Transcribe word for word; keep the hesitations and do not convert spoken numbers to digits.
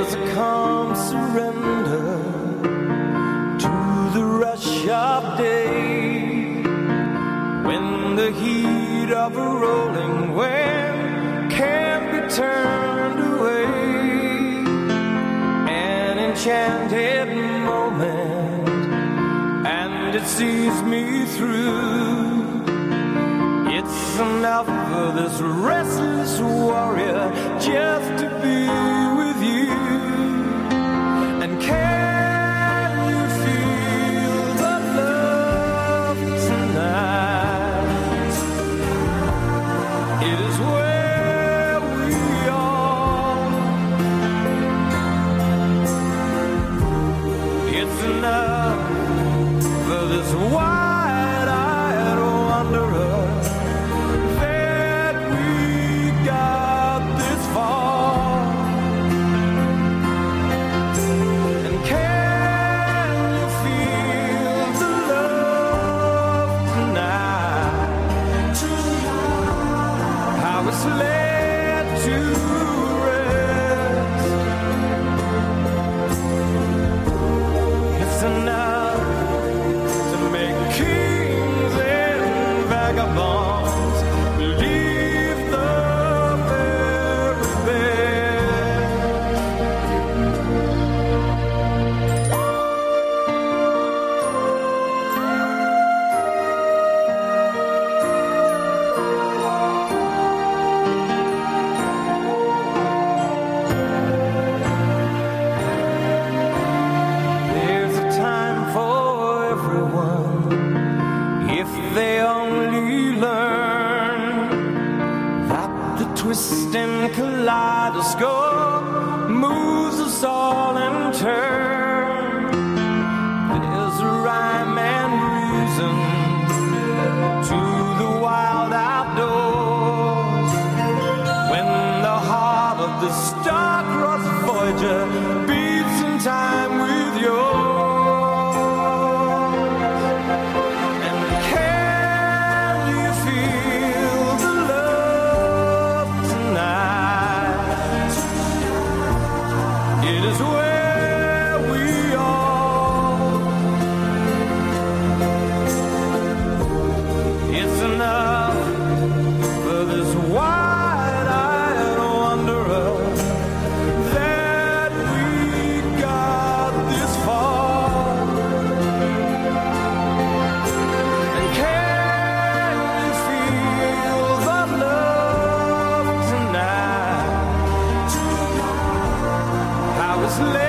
There's a calm surrender to the rush of day, when the heat of a rolling wind can't be turned away. An enchanted moment, and it sees me through. It's enough for this restless warrior just to be with you. And can you feel the love tonight? It is where we are. It's enough for this wide-eyed wanderer that we got this far. And can you feel the love tonight? How it's led to rest. It's enough to make kings and vagabonds believe the very best. There's a time for everyone if they only learn that the twisting kaleidoscope moves us all in turn. There's a rhyme and reason to the wild outdoors, when the heart of the star-crossed Voyager beats in time with yours. And can you feel the love tonight? It is where we are. It's enough for this wide-eyed wanderer that we got this far. And can you feel the love tonight? How it's led